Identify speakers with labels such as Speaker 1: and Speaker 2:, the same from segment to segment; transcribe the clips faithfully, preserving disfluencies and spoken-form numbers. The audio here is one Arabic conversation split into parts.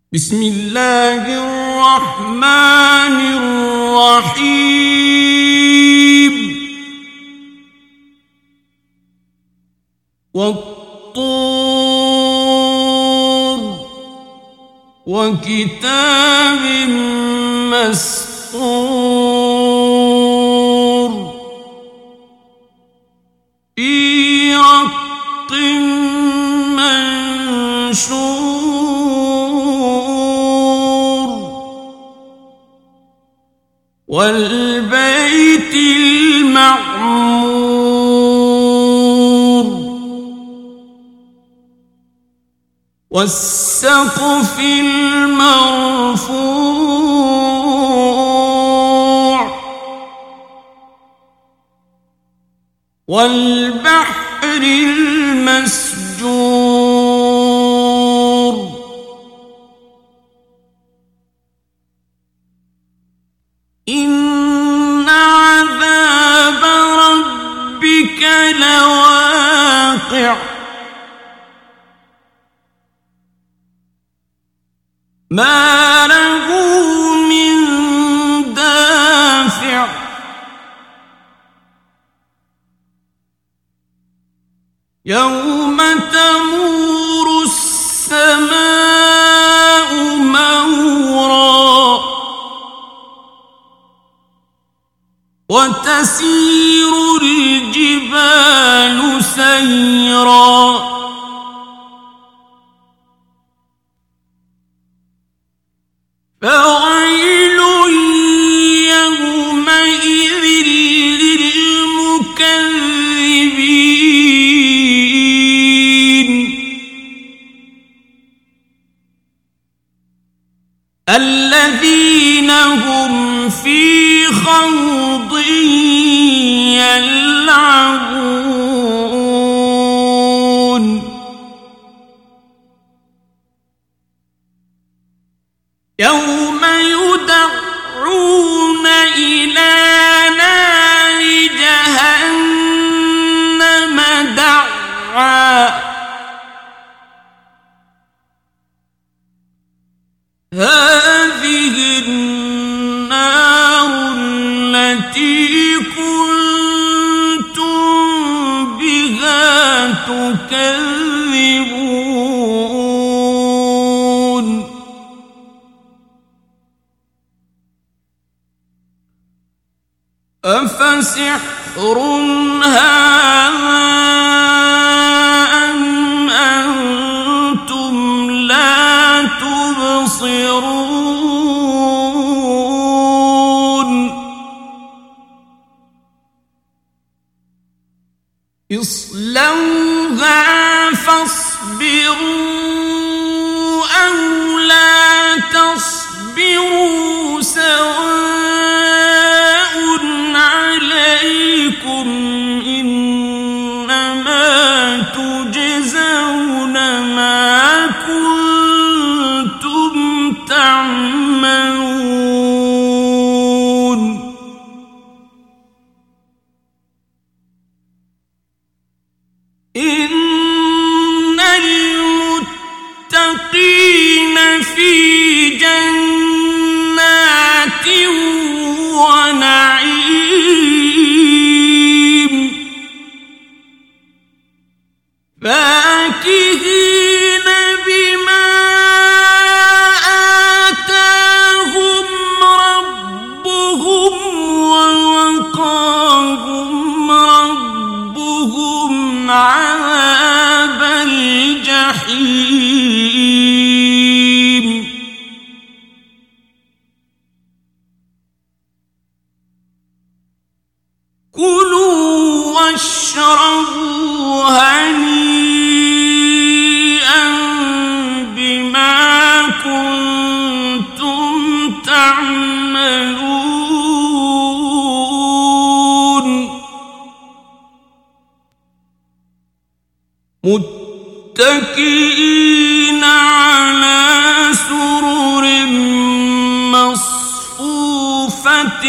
Speaker 1: بسم الله الرحمن الرحيم والطور وكتاب مسطور في رق منشور والبيت المعمور والسقف المرفوع والبحر المسجور إن عذاب ربك لواقع ما له من دافع يوم تمور السماء مورا وتسير الجبال سيرا فويل يومئذ للمكذبين الذين هم في خوض يلعبون يوم يدعون إلى نار جهنم دعا هذه النار التي كنتم بها تكذبون أفسحر هذا أم أنتم لا تبصرون اصلوها فاصبروا أو لا تصبروا سواء عليكم إنما تجزون ما كنتم تعملون إن المتقين في جنات ونعيم فاكهين بما آتاهم ربهم ووقاهم ربهم عذاب الجحيم كلوا واشربوا هنيئا بما كنتم تعملون متكئين على سرر مصفوفة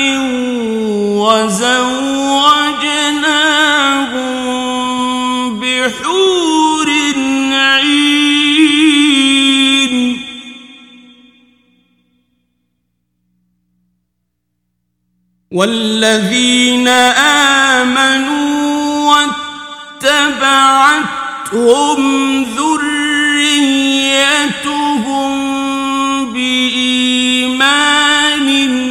Speaker 1: وزوجناهم بحور عين والذين آمنوا واتبعتهم ذريتهم بإيمان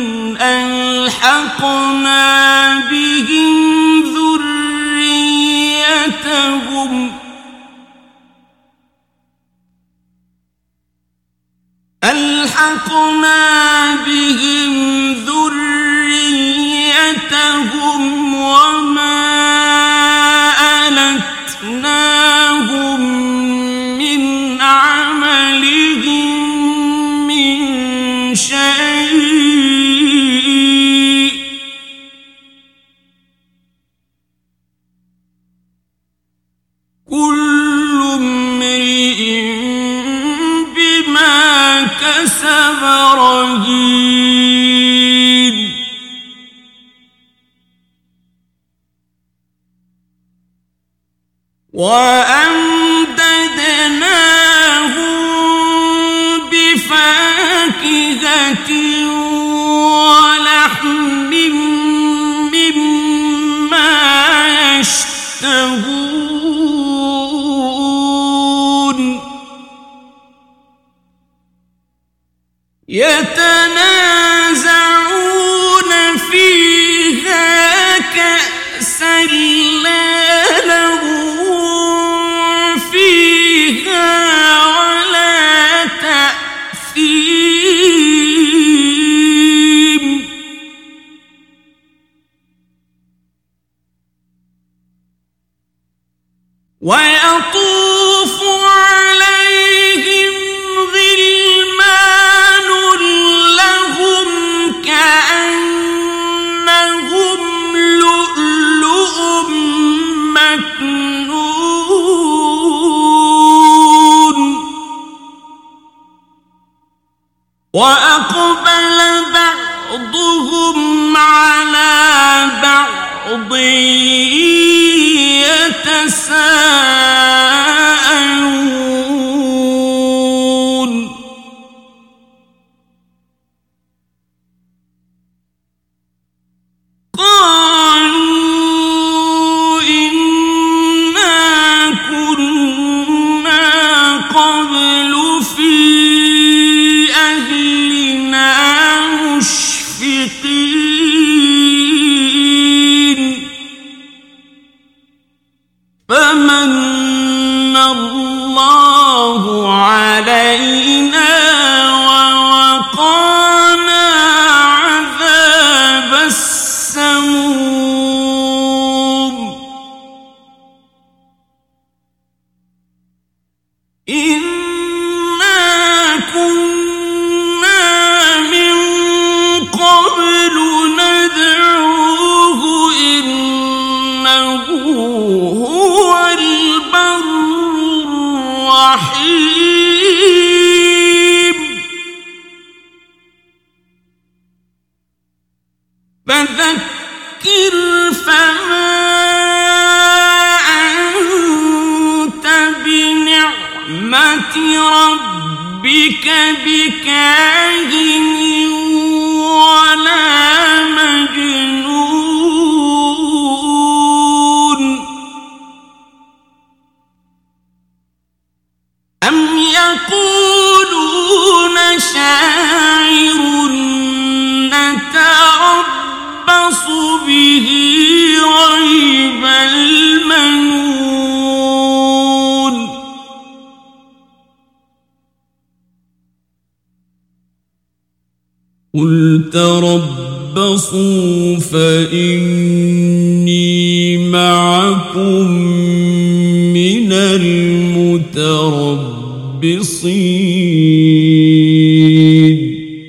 Speaker 1: ألحقنا بهم ذريتهم ألحقنا بهم ذريتهم وما ألتناهم من عملهم من شيء كل امرئ بما كسب رهين وأمددناهم بفاكهة ولحم مما يشتهون يتنازعون فيها كأسا لا لغو فيها ولا تأثيم ويطوف عليهم غلمان لهم كأنهم لؤلؤ مكنون وأقبل بعضهم على بعض يتساءلون قالوا إنا كنا قبل في أهلنا مشفقين فمن الله علينا ووقانا عذاب السموم إنا كنا من قبل ندعوه إنه هو البر الرحيم فذكر فما أنت بنعمة ربك بكاهن ولا مجنون أم يقولون شاعر نتربص به ريب المنون قل تربصوا فإني معكم من المتربصين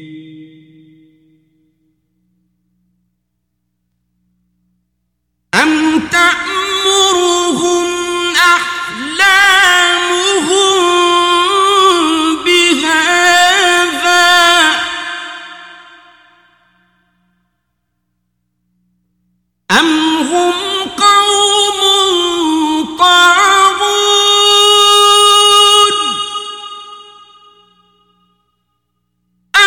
Speaker 1: أم تأمرهم أحلامهم بهذا أم هم قوم طاغون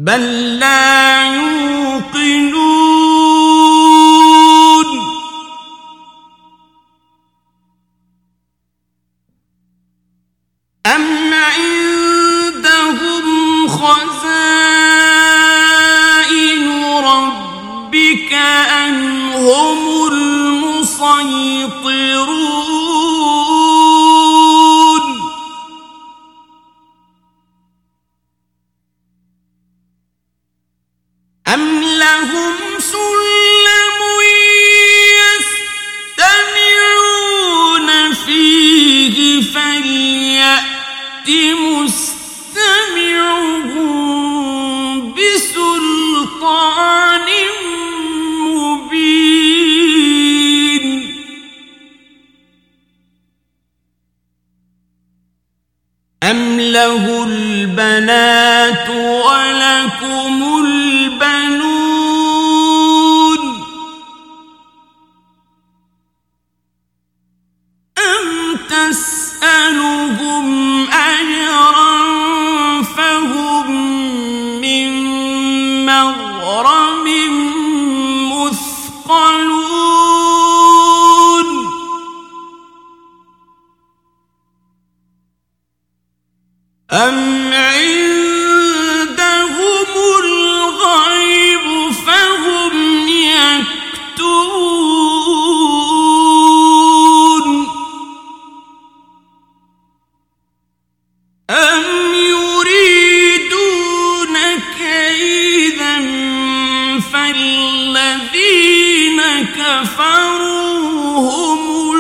Speaker 1: بل لا يوقنون أم عندهم خزائن ربك أم هم المسيطرون أم لهم سلم يستمعون فيه فليأت مستمعهم بسلطان مبين أم له البنات ولكم البنون أم تسألهم أجرا فهم من مغرم مثقلون أم عندهم الغيب فهم يكتبون أم يريدون كيدا فالذين كفروا هم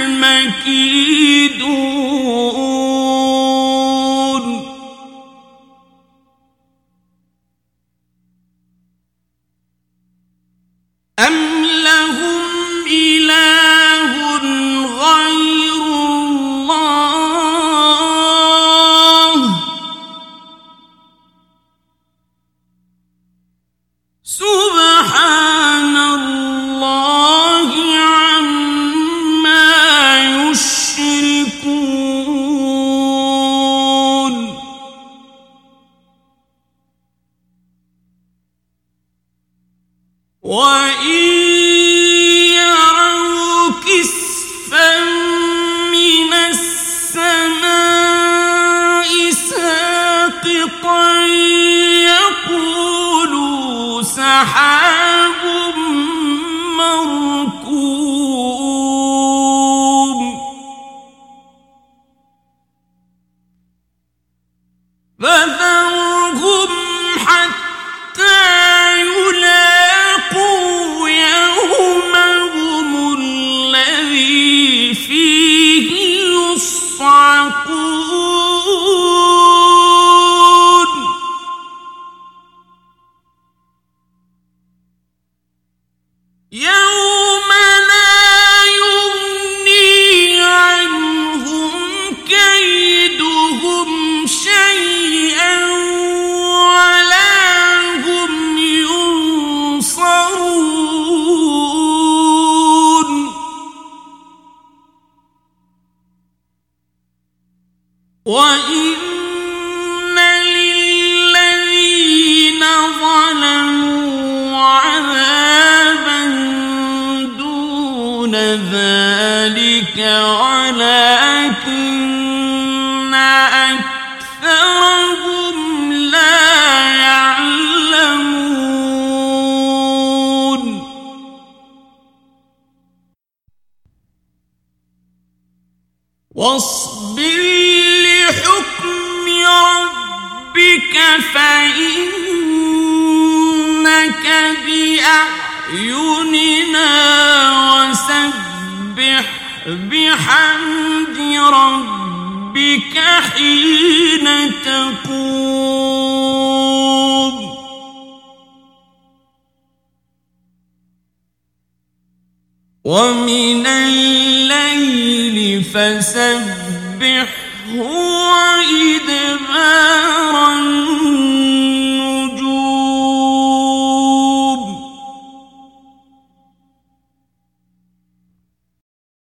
Speaker 1: المكيدون أم لهم إله غير الله سبحان الله عما يشركون وإن يروا كسفا من السماء ساقطا يقولوا سحاب مركوم فذرهم حتى يلاقوا يومهم الذي فيه يصعقون يوم لا يغني عنهم كيدهم شيئا ولا هم ينصرون وإن للذين ظلموا عذابا دون ذلك ولكن أكثرهم لا يعلمون واصبر لحكم ربك فإنك بأعيننا وسبح بحمد ربك حين تقوم ومن الليل فسبحه وإدبار